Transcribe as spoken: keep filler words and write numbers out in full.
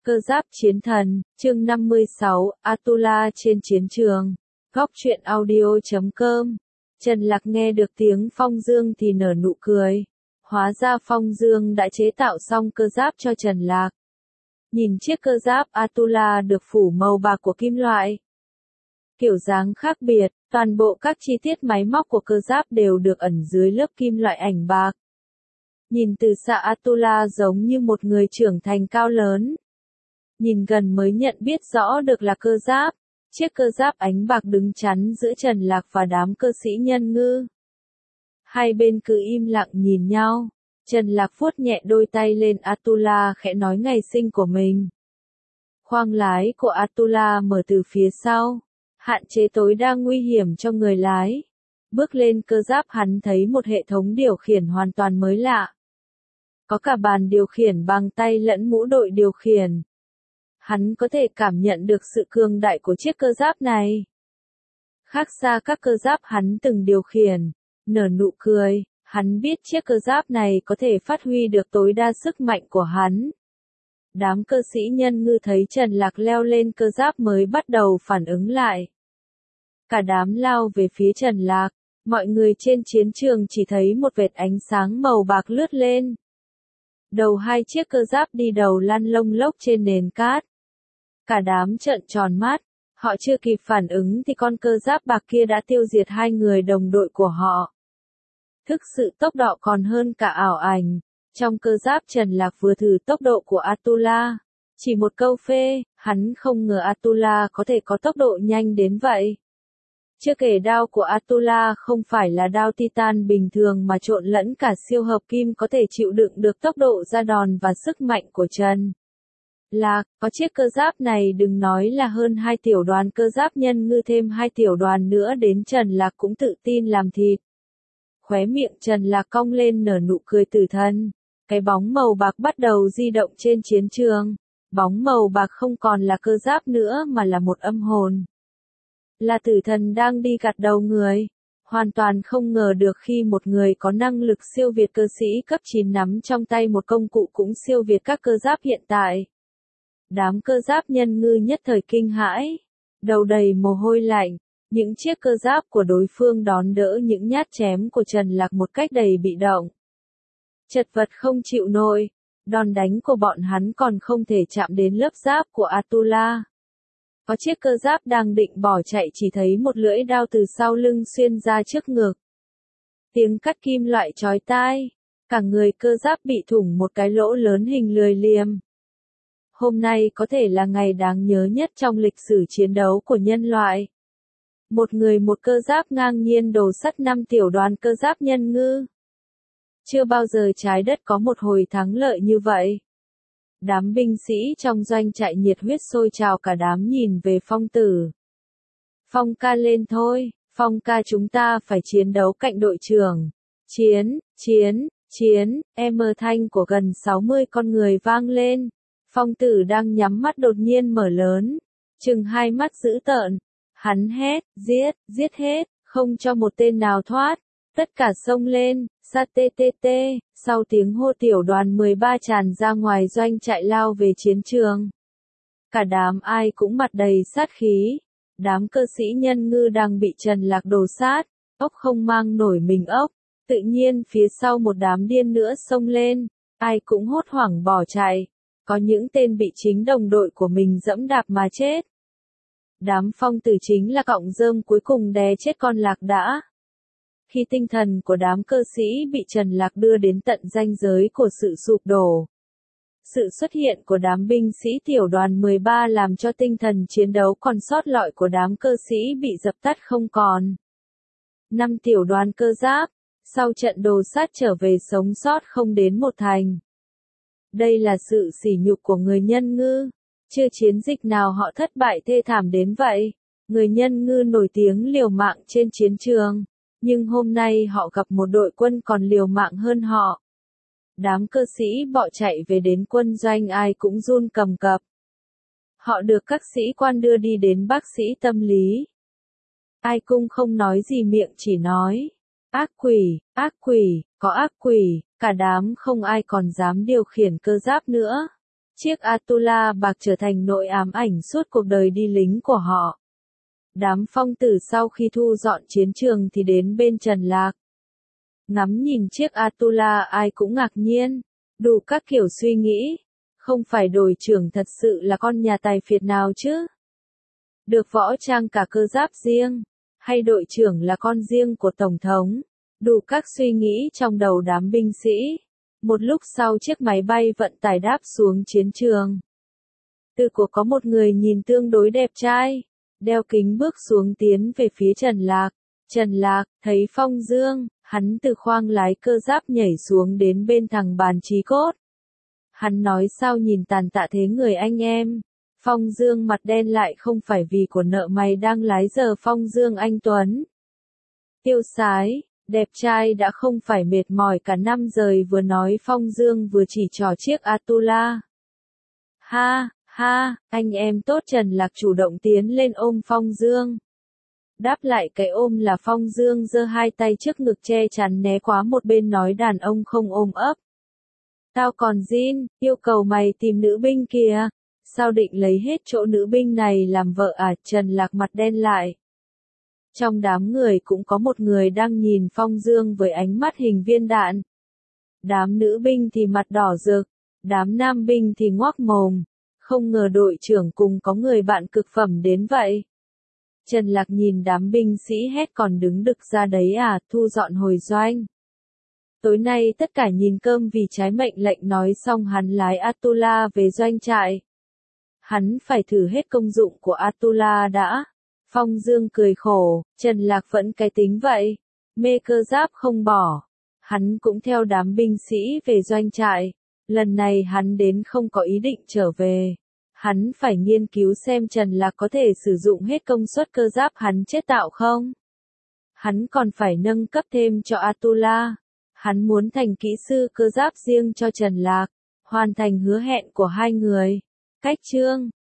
Cơ giáp chiến thần, chương năm mươi sáu, Atula trên chiến trường. Góc truyện audio chấm com. Trần Lạc nghe được tiếng Phong Dương thì nở nụ cười. Hóa ra Phong Dương đã chế tạo xong cơ giáp cho Trần Lạc. Nhìn chiếc cơ giáp Atula được phủ màu bạc của kim loại. Kiểu dáng khác biệt, toàn bộ các chi tiết máy móc của cơ giáp đều được ẩn dưới lớp kim loại ảnh bạc. Nhìn từ xa Atula giống như một người trưởng thành cao lớn. Nhìn gần mới nhận biết rõ được là cơ giáp. Chiếc cơ giáp ánh bạc đứng chắn giữa Trần Lạc và đám cơ sĩ nhân ngư. Hai bên cứ im lặng nhìn nhau. Trần Lạc vuốt nhẹ đôi tay lên Atula khẽ nói ngày sinh của mình. Khoang lái của Atula mở từ phía sau. Hạn chế tối đa nguy hiểm cho người lái. Bước lên cơ giáp hắn thấy một hệ thống điều khiển hoàn toàn mới lạ. Có cả bàn điều khiển bằng tay lẫn mũ đội điều khiển. Hắn có thể cảm nhận được sự cường đại của chiếc cơ giáp này. Khác xa các cơ giáp hắn từng điều khiển, nở nụ cười, hắn biết chiếc cơ giáp này có thể phát huy được tối đa sức mạnh của hắn. Đám cơ sĩ nhân ngư thấy Trần Lạc leo lên cơ giáp mới bắt đầu phản ứng lại. Cả đám lao về phía Trần Lạc, mọi người trên chiến trường chỉ thấy một vệt ánh sáng màu bạc lướt lên. Đầu hai chiếc cơ giáp đi đầu lăn lông lốc trên nền cát. Cả đám trợn tròn mắt, họ chưa kịp phản ứng thì con cơ giáp bạc kia đã tiêu diệt hai người đồng đội của họ. Thực sự tốc độ còn hơn cả ảo ảnh. Trong cơ giáp Trần Lạc vừa thử tốc độ của Atula. Chỉ một câu phê, hắn không ngờ Atula có thể có tốc độ nhanh đến vậy. Chưa kể đao của Atula không phải là đao titan bình thường mà trộn lẫn cả siêu hợp kim có thể chịu đựng được tốc độ ra đòn và sức mạnh của Trần Lạc. Có chiếc cơ giáp này đừng nói là hơn hai tiểu đoàn cơ giáp nhân ngư thêm hai tiểu đoàn nữa đến Trần Lạc cũng tự tin làm thịt. Khóe miệng Trần Lạc cong lên nở nụ cười tử thần. Cái bóng màu bạc bắt đầu di động trên chiến trường. Bóng màu bạc không còn là cơ giáp nữa mà là một âm hồn. Là tử thần đang đi gặt đầu người. Hoàn toàn không ngờ được khi một người có năng lực siêu việt cơ sĩ cấp chín nắm trong tay một công cụ cũng siêu việt các cơ giáp hiện tại. Đám cơ giáp nhân ngư nhất thời kinh hãi. Đầu đầy mồ hôi lạnh. Những chiếc cơ giáp của đối phương đón đỡ những nhát chém của Trần Lạc một cách đầy bị động. Chật vật không chịu nổi. Đòn đánh của bọn hắn còn không thể chạm đến lớp giáp của Atula. Có chiếc cơ giáp đang định bỏ chạy chỉ thấy một lưỡi đao từ sau lưng xuyên ra trước ngực. Tiếng cắt kim loại chói tai. Cả người cơ giáp bị thủng một cái lỗ lớn hình lười liềm. Hôm nay có thể là ngày đáng nhớ nhất trong lịch sử chiến đấu của nhân loại. Một người một cơ giáp ngang nhiên đổ sắt năm tiểu đoàn cơ giáp nhân ngư. Chưa bao giờ trái đất có một hồi thắng lợi như vậy. Đám binh sĩ trong doanh trại nhiệt huyết sôi trào cả đám nhìn về Phong Tử. Phong ca lên thôi, Phong ca chúng ta phải chiến đấu cạnh đội trưởng. Chiến, chiến, chiến, em mờ thanh của gần sáu mươi con người vang lên. Phong Tử đang nhắm mắt đột nhiên mở lớn, chừng hai mắt dữ tợn. Hắn hét, giết, giết hết, không cho một tên nào thoát. Tất cả xông lên, sa tê tê tê, sau tiếng hô tiểu đoàn mười ba tràn ra ngoài doanh trại lao về chiến trường. Cả đám ai cũng mặt đầy sát khí. Đám cơ sĩ nhân ngư đang bị Trần Lạc đồ sát, ốc không mang nổi mình ốc. Tự nhiên phía sau một đám điên nữa xông lên, ai cũng hốt hoảng bỏ chạy. Có những tên bị chính đồng đội của mình dẫm đạp mà chết. Đám Phong Tử chính là cọng rơm cuối cùng đè chết con Lạc đã. Khi tinh thần của đám cơ sĩ bị Trần Lạc đưa đến tận ranh giới của sự sụp đổ. Sự xuất hiện của đám binh sĩ tiểu đoàn mười ba làm cho tinh thần chiến đấu còn sót lọi của đám cơ sĩ bị dập tắt không còn. Năm tiểu đoàn cơ giáp, sau trận đồ sát trở về sống sót không đến một thành. Đây là sự sỉ nhục của người nhân ngư. Chưa chiến dịch nào họ thất bại thê thảm đến vậy. Người nhân ngư nổi tiếng liều mạng trên chiến trường. Nhưng hôm nay họ gặp một đội quân còn liều mạng hơn họ. Đám cơ sĩ bỏ chạy về đến quân doanh ai cũng run cầm cập. Họ được các sĩ quan đưa đi đến bác sĩ tâm lý. Ai cũng không nói gì miệng chỉ nói. Ác quỷ, ác quỷ, có ác quỷ, cả đám không ai còn dám điều khiển cơ giáp nữa. Chiếc Atula bạc trở thành nỗi ám ảnh suốt cuộc đời đi lính của họ. Đám phong tử sau khi thu dọn chiến trường thì đến bên Trần Lạc. Ngắm nhìn chiếc Atula ai cũng ngạc nhiên, đủ các kiểu suy nghĩ. Không phải đội trưởng thật sự là con nhà tài phiệt nào chứ? Được võ trang cả cơ giáp riêng, hay đội trưởng là con riêng của Tổng thống? Đủ các suy nghĩ trong đầu đám binh sĩ. Một lúc sau chiếc máy bay vận tải đáp xuống chiến trường. Từ của có một người nhìn tương đối đẹp trai, đeo kính bước xuống tiến về phía Trần Lạc. Trần Lạc, thấy Phong Dương, hắn từ khoang lái cơ giáp nhảy xuống đến bên thằng bàn trí cốt. Hắn nói sao nhìn tàn tạ thế người anh em. Phong Dương mặt đen lại không phải vì của nợ mày đang lái giờ Phong Dương anh Tuấn. Tiêu sái, đẹp trai đã không phải mệt mỏi cả năm rời vừa nói Phong Dương vừa chỉ trỏ chiếc Atula. Ha, ha, anh em tốt. Trần Lạc chủ động tiến lên ôm Phong Dương. Đáp lại cái ôm là Phong Dương giơ hai tay trước ngực che chắn né quá một bên nói đàn ông không ôm ấp. Tao còn Jin, yêu cầu mày tìm nữ binh kìa. Sao định lấy hết chỗ nữ binh này làm vợ à? Trần Lạc mặt đen lại. Trong đám người cũng có một người đang nhìn Phong Dương với ánh mắt hình viên đạn. Đám nữ binh thì mặt đỏ rực, đám nam binh thì ngoác mồm. Không ngờ đội trưởng cùng có người bạn cực phẩm đến vậy. Trần Lạc nhìn đám binh sĩ hét còn đứng đực ra đấy à, thu dọn hồi doanh. Tối nay tất cả nhìn cơm vì trái mệnh lệnh nói xong hắn lái Atula về doanh trại. Hắn phải thử hết công dụng của Atula đã. Phong Dương cười khổ, Trần Lạc vẫn cái tính vậy. Mê cơ giáp không bỏ. Hắn cũng theo đám binh sĩ về doanh trại. Lần này hắn đến không có ý định trở về. Hắn phải nghiên cứu xem Trần Lạc có thể sử dụng hết công suất cơ giáp hắn chế tạo không. Hắn còn phải nâng cấp thêm cho Atula. Hắn muốn thành kỹ sư cơ giáp riêng cho Trần Lạc. Hoàn thành hứa hẹn của hai người. Cách chương